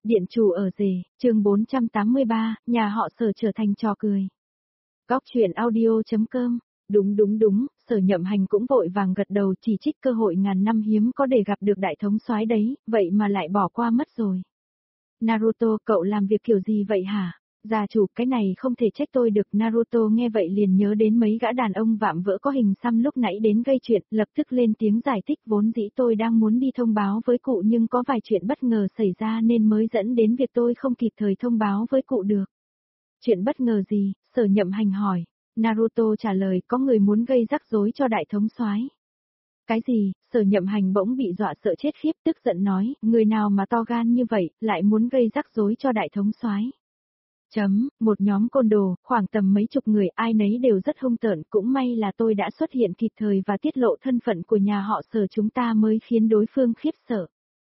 Điện chủ ở rể, chương 483, nhà họ Sở trở thành trò cười. Góc chuyện audio.com. Đúng, Sở Nhậm Hành cũng vội vàng gật đầu, chỉ trích cơ hội ngàn năm hiếm có để gặp được đại thống soái đấy, vậy mà lại bỏ qua mất rồi. Naruto, cậu làm việc kiểu gì vậy hả? Gia chủ, cái này không thể trách tôi được. Naruto nghe vậy liền nhớ đến mấy gã đàn ông vạm vỡ có hình xăm lúc nãy đến gây chuyện, lập tức lên tiếng giải thích, vốn dĩ tôi đang muốn đi thông báo với cụ nhưng có vài chuyện bất ngờ xảy ra nên mới dẫn đến việc tôi không kịp thời thông báo với cụ được. Chuyện bất ngờ gì? Sở Nhậm Hành hỏi. Naruto trả lời, có người muốn gây rắc rối cho đại thống soái. Cái gì? Sở Nhậm Hành bỗng bị dọa sợ chết khiếp, tức giận nói, người nào mà to gan như vậy, lại muốn gây rắc rối cho đại thống soái. Một nhóm côn đồ, khoảng tầm mấy chục người, ai nấy đều rất hung tợn, cũng may là tôi đã xuất hiện kịp thời và tiết lộ thân phận của nhà họ Sở chúng ta mới khiến đối phương khiếp sợ.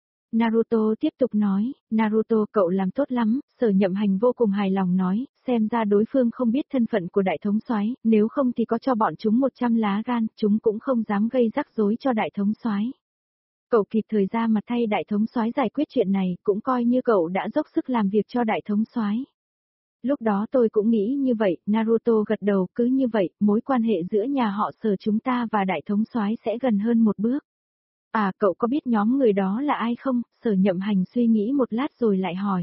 Naruto tiếp tục nói, Naruto cậu làm tốt lắm, Sở Nhậm Hành vô cùng hài lòng nói, xem ra đối phương không biết thân phận của đại thống soái, nếu không thì có cho bọn chúng 100 lá gan, chúng cũng không dám gây rắc rối cho đại thống soái. Cậu kịp thời ra mặt thay đại thống soái giải quyết chuyện này, cũng coi như cậu đã dốc sức làm việc cho đại thống soái. Lúc đó tôi cũng nghĩ như vậy, Naruto gật đầu, cứ như vậy, mối quan hệ giữa nhà họ Sở chúng ta và đại thống soái sẽ gần hơn một bước. À, cậu có biết nhóm người đó là ai không? Sở Nhậm Hành suy nghĩ một lát rồi lại hỏi.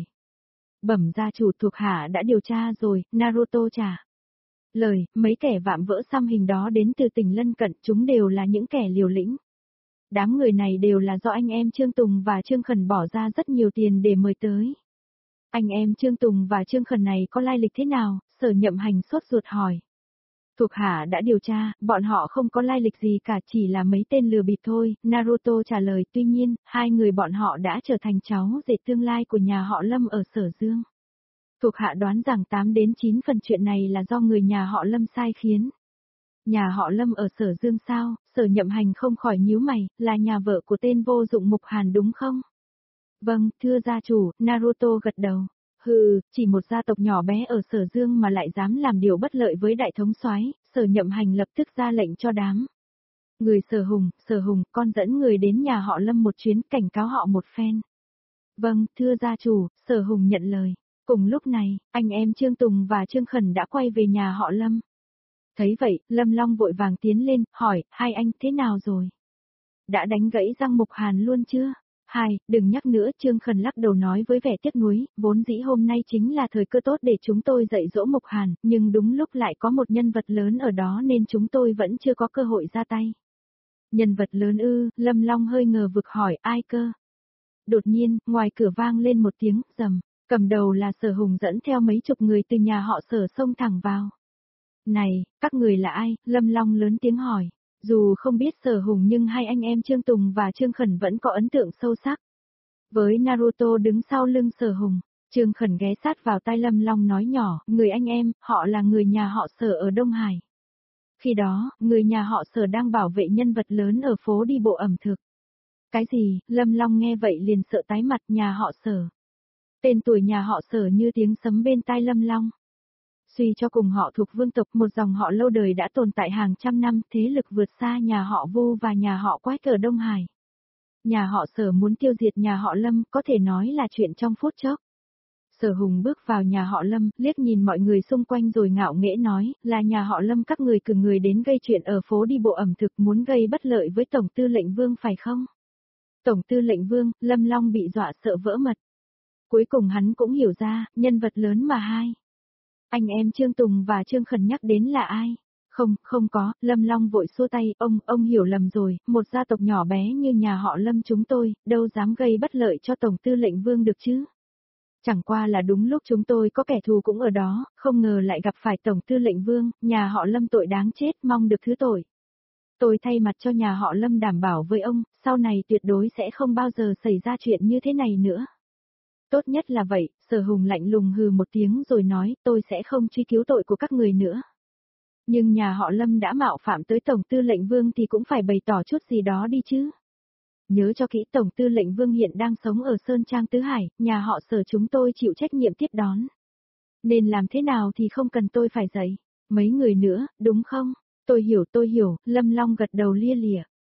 Bẩm gia chủ, thuộc hạ đã điều tra rồi, Naruto trả lời, mấy kẻ vạm vỡ xăm hình đó đến từ tỉnh lân cận, chúng đều là những kẻ liều lĩnh. Đám người này đều là do anh em Trương Tùng và Trương Khẩn bỏ ra rất nhiều tiền để mời tới. Anh em Trương Tùng và Trương Khẩn này có lai lịch thế nào? Sở Nhậm Hành sốt ruột hỏi. Thuộc hạ đã điều tra, bọn họ không có lai lịch gì cả, chỉ là mấy tên lừa bịp thôi, Naruto trả lời. Tuy nhiên, hai người bọn họ đã trở thành cháu rể tương lai của nhà họ Lâm ở Sở Dương. Thuộc hạ đoán rằng 8 đến 9 phần chuyện này là do người nhà họ Lâm sai khiến. Nhà họ Lâm ở Sở Dương sao? Sở Nhậm Hành không khỏi nhíu mày, là nhà vợ của tên vô dụng Mục Hàn đúng không? Vâng, thưa gia chủ, Naruto gật đầu. Hừ, chỉ một gia tộc nhỏ bé ở Sở Dương mà lại dám làm điều bất lợi với đại thống soái, Sở Nhậm Hành lập tức ra lệnh cho đám. Người Sở Hùng, con dẫn người đến nhà họ Lâm một chuyến, cảnh cáo họ một phen. Vâng, thưa gia chủ, Sở Hùng nhận lời. Cùng lúc này, anh em Trương Tùng và Trương Khẩn đã quay về nhà họ Lâm. Thấy vậy, Lâm Long vội vàng tiến lên, hỏi, hai anh thế nào rồi? Đã đánh gãy răng Mục Hàn luôn chưa? Đừng nhắc nữa, Trương Khẩn lắc đầu nói với vẻ tiếc nuối, vốn dĩ hôm nay chính là thời cơ tốt để chúng tôi dạy dỗ Mục Hàn, nhưng đúng lúc lại có một nhân vật lớn ở đó nên chúng tôi vẫn chưa có cơ hội ra tay. Nhân vật lớn ư? Lâm Long hơi ngờ vực hỏi, ai cơ? Đột nhiên, ngoài cửa vang lên một tiếng rầm, cầm đầu là Sở Hùng dẫn theo mấy chục người từ nhà họ Sở xông thẳng vào. Này, các người là ai? Lâm Long lớn tiếng hỏi. Dù không biết Sở Hùng nhưng hai anh em Trương Tùng và Trương Khẩn vẫn có ấn tượng sâu sắc. Với Naruto đứng sau lưng Sở Hùng, Trương Khẩn ghé sát vào tai Lâm Long nói nhỏ, người anh em, họ là người nhà họ Sở ở Đông Hải. Khi đó, người nhà họ Sở đang bảo vệ nhân vật lớn ở phố đi bộ ẩm thực. Cái gì? Lâm Long nghe vậy liền sợ tái mặt, nhà họ Sở. Tên tuổi nhà họ Sở như tiếng sấm bên tai Lâm Long. Suy cho cùng họ thuộc vương tộc, một dòng họ lâu đời đã tồn tại hàng trăm năm, thế lực vượt xa nhà họ Vu và nhà họ Quách ở Đông Hải. Nhà họ Sở muốn tiêu diệt nhà họ Lâm, có thể nói là chuyện trong phút chốc. Sở Hùng bước vào nhà họ Lâm, liếc nhìn mọi người xung quanh rồi ngạo nghễ nói, là nhà họ Lâm các người cử người đến gây chuyện ở phố đi bộ ẩm thực, muốn gây bất lợi với Tổng tư lệnh Vương phải không? Tổng tư lệnh Vương, Lâm Long bị dọa sợ vỡ mật. Cuối cùng hắn cũng hiểu ra, nhân vật lớn mà hai anh em Trương Tùng và Trương Khẩn nhắc đến là ai? Không có, Lâm Long vội xua tay, ông hiểu lầm rồi, một gia tộc nhỏ bé như nhà họ Lâm chúng tôi, đâu dám gây bất lợi cho Tổng tư lệnh Vương được chứ. Chẳng qua là đúng lúc chúng tôi có kẻ thù cũng ở đó, không ngờ lại gặp phải Tổng tư lệnh Vương, nhà họ Lâm tội đáng chết, mong được thứ tội. Tôi thay mặt cho nhà họ Lâm đảm bảo với ông, sau này tuyệt đối sẽ không bao giờ xảy ra chuyện như thế này nữa. Tốt nhất là vậy, Sở Hùng lạnh lùng hừ một tiếng rồi nói, tôi sẽ không truy cứu tội của các người nữa. Nhưng nhà họ Lâm đã mạo phạm tới Tổng tư lệnh Vương thì cũng phải bày tỏ chút gì đó đi chứ. Nhớ cho kỹ, Tổng tư lệnh Vương hiện đang sống ở Sơn Trang Tứ Hải, nhà họ Sở chúng tôi chịu trách nhiệm tiếp đón. Nên làm thế nào thì không cần tôi phải dạy. Mấy người nữa, đúng không? Tôi hiểu, Lâm Long gật đầu lia lịa.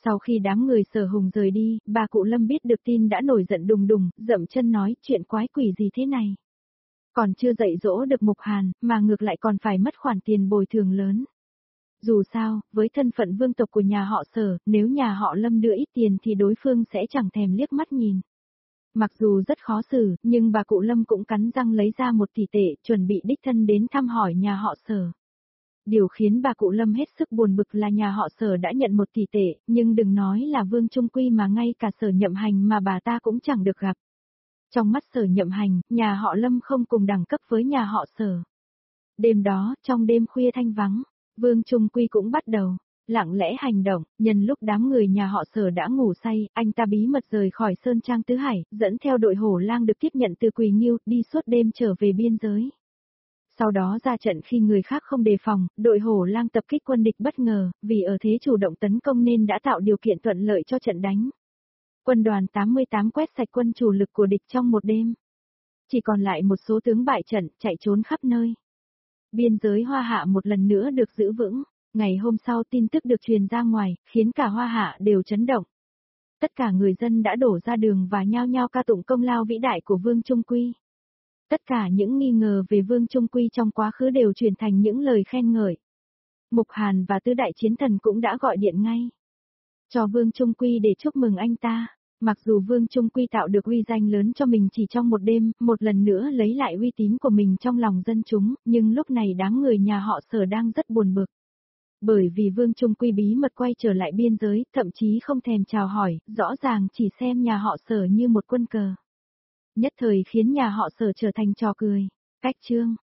Sau khi đám người Sở Hùng rời đi, bà cụ Lâm biết được tin đã nổi giận đùng đùng, dậm chân nói chuyện quái quỷ gì thế này. Còn chưa dạy dỗ được Mục Hàn, mà ngược lại còn phải mất khoản tiền bồi thường lớn. Dù sao, với thân phận vương tộc của nhà họ Sở, nếu nhà họ Lâm đưa ít tiền thì đối phương sẽ chẳng thèm liếc mắt nhìn. Mặc dù rất khó xử, nhưng bà cụ Lâm cũng cắn răng lấy ra 1 tỷ tệ, chuẩn bị đích thân đến thăm hỏi nhà họ Sở. Điều khiến bà cụ Lâm hết sức buồn bực là nhà họ Sở đã nhận 1 tỷ tệ, nhưng đừng nói là Vương Trung Quy mà ngay cả Sở Nhậm Hành mà bà ta cũng chẳng được gặp. Trong mắt Sở Nhậm Hành, nhà họ Lâm không cùng đẳng cấp với nhà họ Sở. Đêm đó, trong đêm khuya thanh vắng, Vương Trung Quy cũng bắt đầu lặng lẽ hành động, nhân lúc đám người nhà họ Sở đã ngủ say, anh ta bí mật rời khỏi Sơn Trang Tứ Hải, dẫn theo đội hổ lang được tiếp nhận từ Quỳ Nghiêu, đi suốt đêm trở về biên giới. Sau đó ra trận khi người khác không đề phòng, đội hổ lang tập kích quân địch bất ngờ, vì ở thế chủ động tấn công nên đã tạo điều kiện thuận lợi cho trận đánh. Quân đoàn 88 quét sạch quân chủ lực của địch trong một đêm. Chỉ còn lại một số tướng bại trận, chạy trốn khắp nơi. Biên giới Hoa Hạ một lần nữa được giữ vững. Ngày hôm sau tin tức được truyền ra ngoài, khiến cả Hoa Hạ đều chấn động. Tất cả người dân đã đổ ra đường và nhao nhao ca tụng công lao vĩ đại của Vương Trung Quy. Tất cả những nghi ngờ về Vương Trung Quy trong quá khứ đều chuyển thành những lời khen ngợi. Mục Hàn và Tứ Đại Chiến Thần cũng đã gọi điện ngay cho Vương Trung Quy để chúc mừng anh ta. Mặc dù Vương Trung Quy tạo được uy danh lớn cho mình chỉ trong một đêm, một lần nữa lấy lại uy tín của mình trong lòng dân chúng, nhưng lúc này đám người nhà họ Sở đang rất buồn bực. Bởi vì Vương Trung Quy bí mật quay trở lại biên giới, thậm chí không thèm chào hỏi, rõ ràng chỉ xem nhà họ Sở như một quân cờ. Nhất thời khiến nhà họ Sở trở thành trò cười. Cách chương